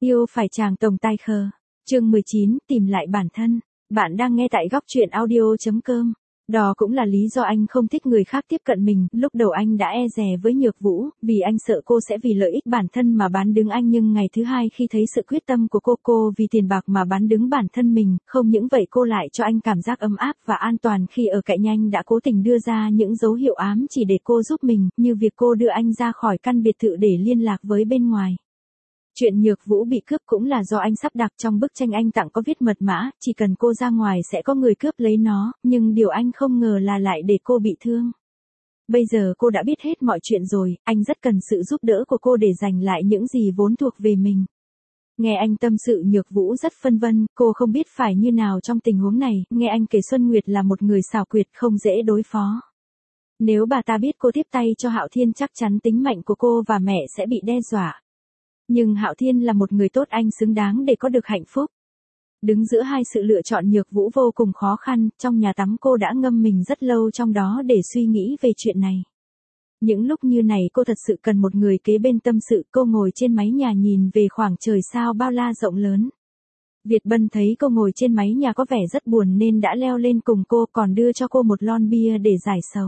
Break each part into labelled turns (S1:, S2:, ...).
S1: Yêu phải chàng tổng tài khờ. Chương 19, tìm lại bản thân. Bạn đang nghe tại góc truyện audio.com. Đó cũng là lý do anh không thích người khác tiếp cận mình. Lúc đầu anh đã e dè với Nhược Vũ, vì anh sợ cô sẽ vì lợi ích bản thân mà bán đứng anh. Nhưng ngày thứ hai khi thấy sự quyết tâm của cô vì tiền bạc mà bán đứng bản thân mình, không những vậy cô lại cho anh cảm giác ấm áp và an toàn khi ở cạnh anh, đã cố tình đưa ra những dấu hiệu ám chỉ để cô giúp mình, như việc cô đưa anh ra khỏi căn biệt thự để liên lạc với bên ngoài. Chuyện Nhược Vũ bị cướp cũng là do anh sắp đặt. Trong bức tranh anh tặng có viết mật mã, chỉ cần cô ra ngoài sẽ có người cướp lấy nó, nhưng điều anh không ngờ là lại để cô bị thương. Bây giờ cô đã biết hết mọi chuyện rồi, anh rất cần sự giúp đỡ của cô để giành lại những gì vốn thuộc về mình. Nghe anh tâm sự, Nhược Vũ rất phân vân, cô không biết phải như nào trong tình huống này. Nghe anh kể Xuân Nguyệt là một người xảo quyệt không dễ đối phó. Nếu bà ta biết cô tiếp tay cho Hạo Thiên, chắc chắn tính mệnh của cô và mẹ sẽ bị đe dọa. Nhưng Hạo Thiên là một người tốt, anh xứng đáng để có được hạnh phúc. Đứng giữa hai sự lựa chọn, Nhược Vũ vô cùng khó khăn. Trong nhà tắm cô đã ngâm mình rất lâu trong đó để suy nghĩ về chuyện này. Những lúc như này cô thật sự cần một người kế bên tâm sự. Cô ngồi trên mái nhà nhìn về khoảng trời sao bao la rộng lớn. Việt Bân thấy cô ngồi trên mái nhà có vẻ rất buồn nên đã leo lên cùng cô, còn đưa cho cô một lon bia để giải sầu.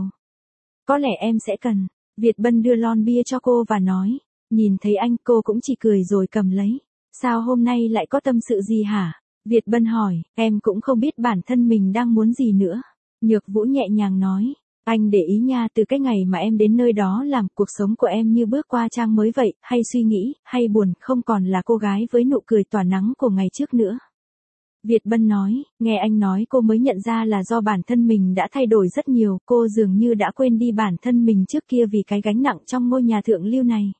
S1: Có lẽ em sẽ cần. Việt Bân đưa lon bia cho cô và nói. Nhìn thấy anh, cô cũng chỉ cười rồi cầm lấy. Sao hôm nay lại có tâm sự gì hả? Việt Bân hỏi. Em cũng không biết bản thân mình đang muốn gì nữa. Nhược Vũ nhẹ nhàng nói. Anh để ý nha, từ cái ngày mà em đến nơi đó làm, cuộc sống của em như bước qua trang mới vậy, hay suy nghĩ, hay buồn, không còn là cô gái với nụ cười tỏa nắng của ngày trước nữa. Việt Bân nói. Nghe anh nói cô mới nhận ra là do bản thân mình đã thay đổi rất nhiều. Cô dường như đã quên đi bản thân mình trước kia vì cái gánh nặng trong ngôi nhà thượng lưu này.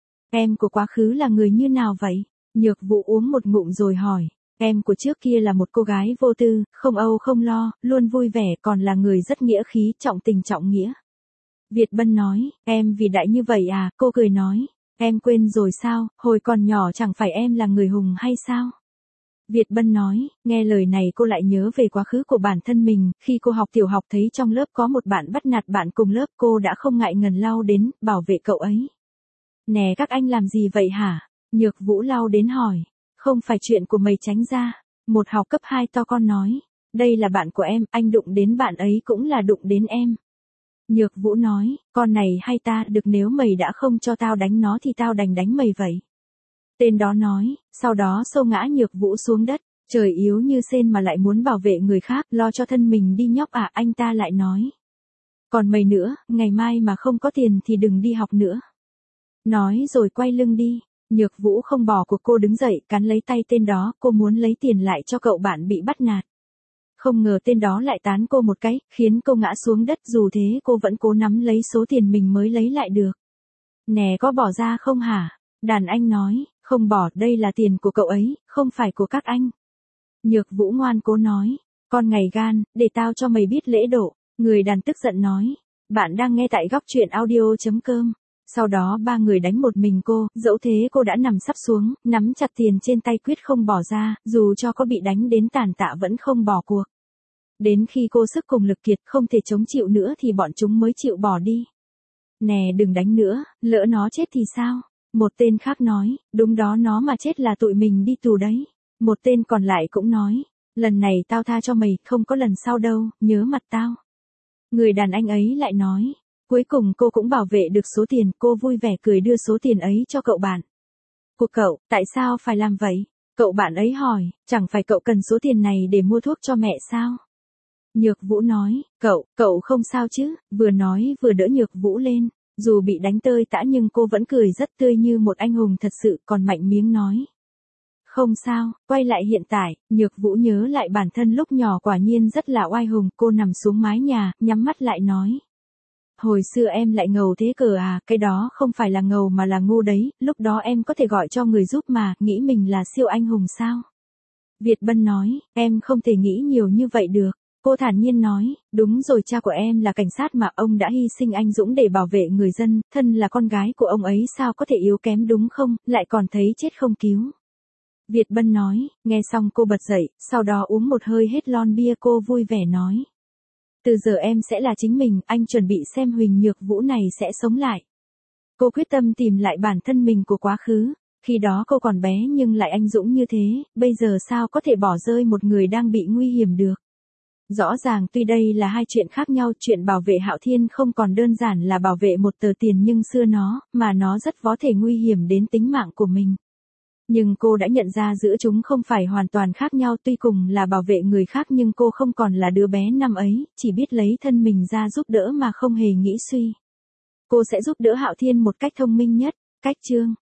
S1: Em của quá khứ là người như nào vậy? Nhược Vũ uống một ngụm rồi hỏi. Em của trước kia là một cô gái vô tư, không âu không lo, luôn vui vẻ, còn là người rất nghĩa khí, trọng tình trọng nghĩa. Việt Bân nói. Em vì đại như vậy à? Cô cười nói. Em quên rồi sao, hồi còn nhỏ chẳng phải em là người hùng hay sao? Việt Bân nói. Nghe lời này cô lại nhớ về quá khứ của bản thân mình. Khi cô học tiểu học thấy trong lớp có một bạn bắt nạt bạn cùng lớp, cô đã không ngại ngần lao đến, bảo vệ cậu ấy. Nè, các anh làm gì vậy hả? Nhược Vũ lao đến hỏi. Không phải chuyện của mày, tránh ra. Một học cấp 2 to con nói. Đây là bạn của em, anh đụng đến bạn ấy cũng là đụng đến em. Nhược Vũ nói. Con này hay ta, được, nếu mày đã không cho tao đánh nó thì tao đành đánh mày vậy. Tên đó nói. Sau đó xô ngã Nhược Vũ xuống đất. Trời yếu như sên mà lại muốn bảo vệ người khác, lo cho thân mình đi nhóc à, anh ta lại nói. Còn mày nữa, ngày mai mà không có tiền thì đừng đi học nữa. Nói rồi quay lưng đi. Nhược Vũ không bỏ cuộc, cô đứng dậy, cắn lấy tay tên đó, cô muốn lấy tiền lại cho cậu bạn bị bắt nạt. Không ngờ tên đó lại tán cô một cái, khiến cô ngã xuống đất, dù thế cô vẫn cố nắm lấy số tiền mình mới lấy lại được. Nè, có bỏ ra không hả? Đàn anh nói. Không bỏ, đây là tiền của cậu ấy, không phải của các anh. Nhược Vũ ngoan cố nói. Con ngày gan, để tao cho mày biết lễ độ. Người đàn tức giận nói. Bạn đang nghe tại góc truyện audio.com. Sau đó ba người đánh một mình cô, dẫu thế cô đã nằm sắp xuống, nắm chặt tiền trên tay quyết không bỏ ra, dù cho có bị đánh đến tàn tạ vẫn không bỏ cuộc. Đến khi cô sức cùng lực kiệt, không thể chống chịu nữa thì bọn chúng mới chịu bỏ đi. Nè, đừng đánh nữa, lỡ nó chết thì sao? Một tên khác nói. Đúng đó, nó mà chết là tụi mình đi tù đấy. Một tên còn lại cũng nói. Lần này tao tha cho mày, không có lần sau đâu, nhớ mặt tao. Người đàn anh ấy lại nói. Cuối cùng cô cũng bảo vệ được số tiền, cô vui vẻ cười đưa số tiền ấy cho cậu bạn. Của cậu, tại sao phải làm vậy? Cậu bạn ấy hỏi. Chẳng phải cậu cần số tiền này để mua thuốc cho mẹ sao? Nhược Vũ nói. Cậu không sao chứ? Vừa nói vừa đỡ Nhược Vũ lên. Dù bị đánh tơi tã nhưng cô vẫn cười rất tươi như một anh hùng thật sự, còn mạnh miếng nói. Không sao. Quay lại hiện tại, Nhược Vũ nhớ lại bản thân lúc nhỏ quả nhiên rất là oai hùng. Cô nằm xuống mái nhà, nhắm mắt lại nói. Hồi xưa em lại ngầu thế cờ à? Cái đó không phải là ngầu mà là ngu đấy, lúc đó em có thể gọi cho người giúp mà, nghĩ mình là siêu anh hùng sao? Việt Bân nói. Em không thể nghĩ nhiều như vậy được. Cô thản nhiên nói. Đúng rồi, cha của em là cảnh sát mà, ông đã hy sinh anh dũng để bảo vệ người dân, thân là con gái của ông ấy sao có thể yếu kém đúng không, lại còn thấy chết không cứu. Việt Bân nói. Nghe xong cô bật dậy, sau đó uống một hơi hết lon bia, cô vui vẻ nói. Từ giờ em sẽ là chính mình, anh chuẩn bị xem Huỳnh Nhược Vũ này sẽ sống lại. Cô quyết tâm tìm lại bản thân mình của quá khứ. Khi đó cô còn bé nhưng lại anh dũng như thế, bây giờ sao có thể bỏ rơi một người đang bị nguy hiểm được. Rõ ràng tuy đây là hai chuyện khác nhau, chuyện bảo vệ Hạo Thiên không còn đơn giản là bảo vệ một tờ tiền nhưng xưa mà nó rất có thể nguy hiểm đến tính mạng của mình. Nhưng cô đã nhận ra giữa chúng không phải hoàn toàn khác nhau, tuy cùng là bảo vệ người khác nhưng cô không còn là đứa bé năm ấy, chỉ biết lấy thân mình ra giúp đỡ mà không hề nghĩ suy. Cô sẽ giúp đỡ Hạo Thiên một cách thông minh nhất. Cách chương